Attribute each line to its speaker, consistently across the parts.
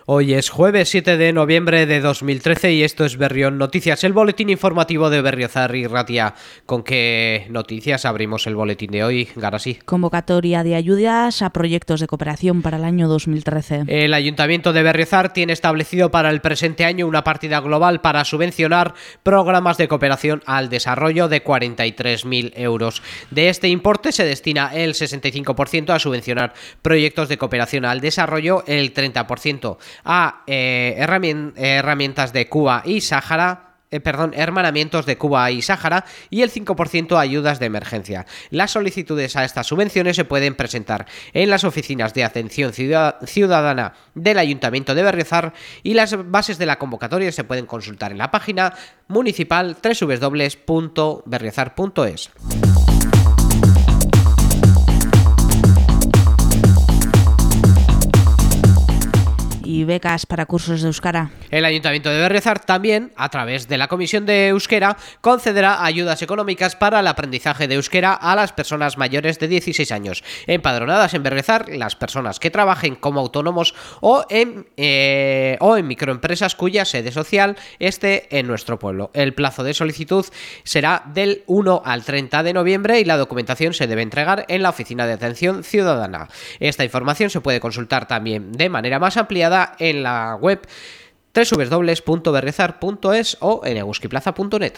Speaker 1: Hoy es jueves 7 de noviembre de 2013 y esto es Berrión Noticias, el boletín informativo de Berriozar y Ratia. ¿Con qué noticias abrimos el boletín de hoy, Garasi?
Speaker 2: Convocatoria de ayudas a proyectos de cooperación para el año 2013.
Speaker 1: El Ayuntamiento de Berriozar tiene establecido para el presente año una partida global para subvencionar programas de cooperación al desarrollo de 43.000 euros. De este importe se destina el 65% a subvencionar proyectos de cooperación al desarrollo, el 30% a herramientas de Cuba y Sáhara, hermanamientos de Cuba y Sáhara y el 5% a ayudas de emergencia. Las solicitudes a estas subvenciones se pueden presentar en las oficinas de atención ciudadana del Ayuntamiento de Berriozar y las bases de la convocatoria se pueden consultar en la página municipal www.berriozar.es.
Speaker 2: Y becas para cursos de euskara.
Speaker 1: El Ayuntamiento de Berriozar también, a través de la Comisión de Euskera, concederá ayudas económicas para el aprendizaje de euskera a las personas mayores de 16 años, empadronadas en Berriozar, las personas que trabajen como autónomos o en microempresas cuya sede social esté en nuestro pueblo. El plazo de solicitud será del 1 al 30 de noviembre y la documentación se debe entregar en la Oficina de Atención Ciudadana. Esta información se puede consultar también de manera más ampliada en la web www.berriozar.es o en eguskiplaza.net.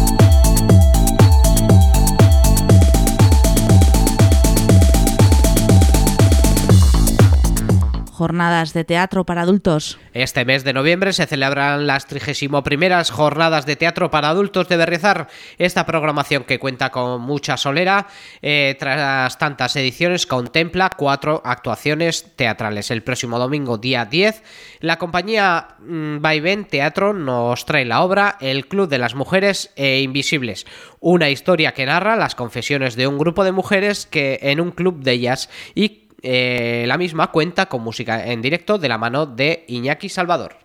Speaker 2: Jornadas de teatro para adultos.
Speaker 1: Este mes de noviembre se celebran las 31ª Jornadas de Teatro para Adultos de Berriozar. Esta programación, que cuenta con mucha solera, tras tantas ediciones, contempla 4 actuaciones teatrales. El próximo domingo, día 10, la compañía Vaivén Teatro nos trae la obra El Club de las Mujeres Invisibles, una historia que narra las confesiones de un grupo de mujeres que en un club de ellas y la misma cuenta con música en directo de la mano de Iñaki Salvador.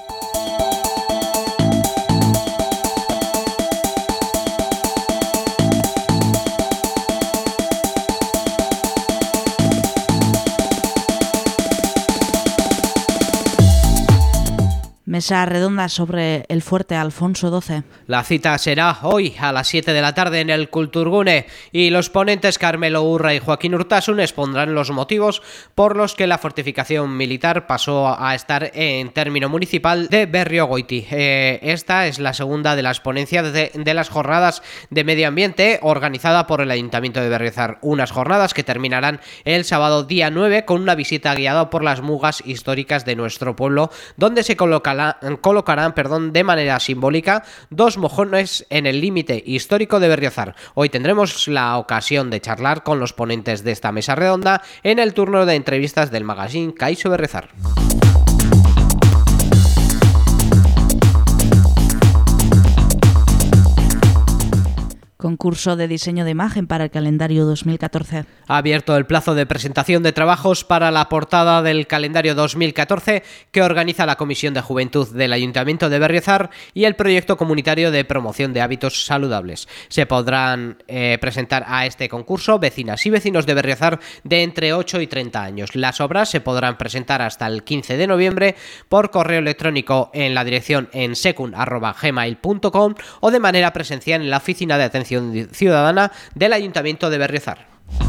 Speaker 2: Mesa redonda sobre el fuerte Alfonso XII.
Speaker 1: La cita será hoy a las 7 de la tarde en el Kulturgune y los ponentes Carmelo Urra y Joaquín Urtasun expondrán los motivos por los que la fortificación militar pasó a estar en término municipal de Berriogoiti. Esta es la segunda de las ponencias de las jornadas de medio ambiente organizada por el Ayuntamiento de Berriozar. Unas jornadas que terminarán el sábado día 9 con una visita guiada por las mugas históricas de nuestro pueblo, donde se colocarán de manera simbólica 2 mojones en el límite histórico de Berriozar. Hoy tendremos la ocasión de charlar con los ponentes de esta mesa redonda en el turno de entrevistas del magazine Kaixo Berriozar.
Speaker 2: Concurso de diseño de imagen para el calendario 2014.
Speaker 1: Ha abierto el plazo de presentación de trabajos para la portada del calendario 2014 que organiza la Comisión de Juventud del Ayuntamiento de Berriozar y el proyecto comunitario de promoción de hábitos saludables. Se podrán presentar a este concurso vecinas y vecinos de Berriozar de entre 8 y 30 años. Las obras se podrán presentar hasta el 15 de noviembre por correo electrónico en la dirección ensecun@gmail.com o de manera presencial en la Oficina de Atención Ciudadana del Ayuntamiento de Berriozar.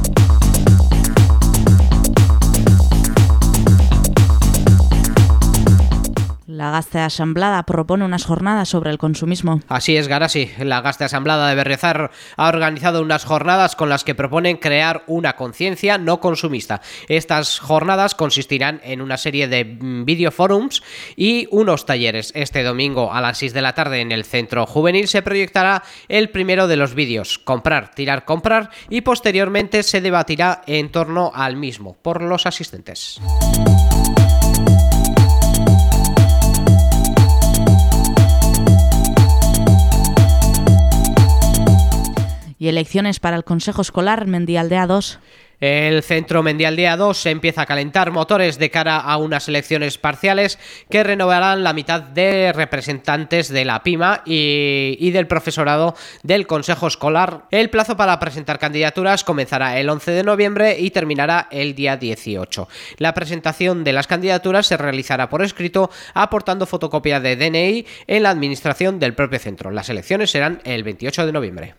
Speaker 2: La Gazte Asamblada propone unas jornadas sobre el consumismo.
Speaker 1: Así es, Garasi. La Gazte Asamblada de Berriozar ha organizado unas jornadas con las que proponen crear una conciencia no consumista. Estas jornadas consistirán en una serie de videoforums y unos talleres. Este domingo a las 6 de la tarde en el Centro Juvenil se proyectará el primero de los vídeos, Comprar, Tirar, Comprar, y posteriormente se debatirá en torno al mismo por los asistentes.
Speaker 2: Y elecciones para el Consejo Escolar Mendialdea 2.
Speaker 1: El Centro Mendialdea 2 empieza a calentar motores de cara a unas elecciones parciales que renovarán la mitad de representantes de la PIMA y del profesorado del Consejo Escolar. El plazo para presentar candidaturas comenzará el 11 de noviembre y terminará el día 18. La presentación de las candidaturas se realizará por escrito aportando fotocopia de DNI en la administración del propio centro. Las elecciones serán el 28 de noviembre.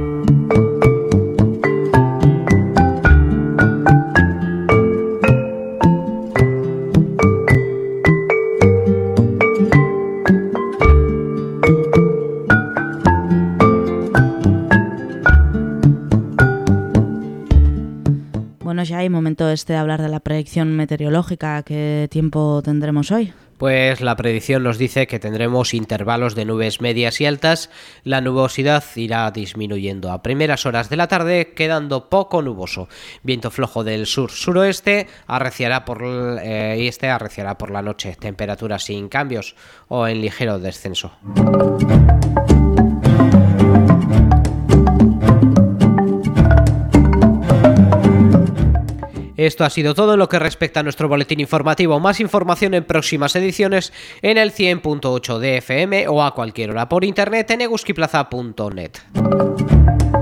Speaker 2: Bueno, ya hay momento de hablar de la predicción meteorológica. ¿Qué tiempo tendremos hoy?
Speaker 1: Pues la predicción nos dice que tendremos intervalos de nubes medias y altas. La nubosidad irá disminuyendo a primeras horas de la tarde, quedando poco nuboso. Viento flojo del sur-suroeste, arreciará por la noche. Temperaturas sin cambios o en ligero descenso. Esto ha sido todo en lo que respecta a nuestro boletín informativo. Más información en próximas ediciones en el 100.8 de FM o a cualquier hora por internet en eguskiplaza.net.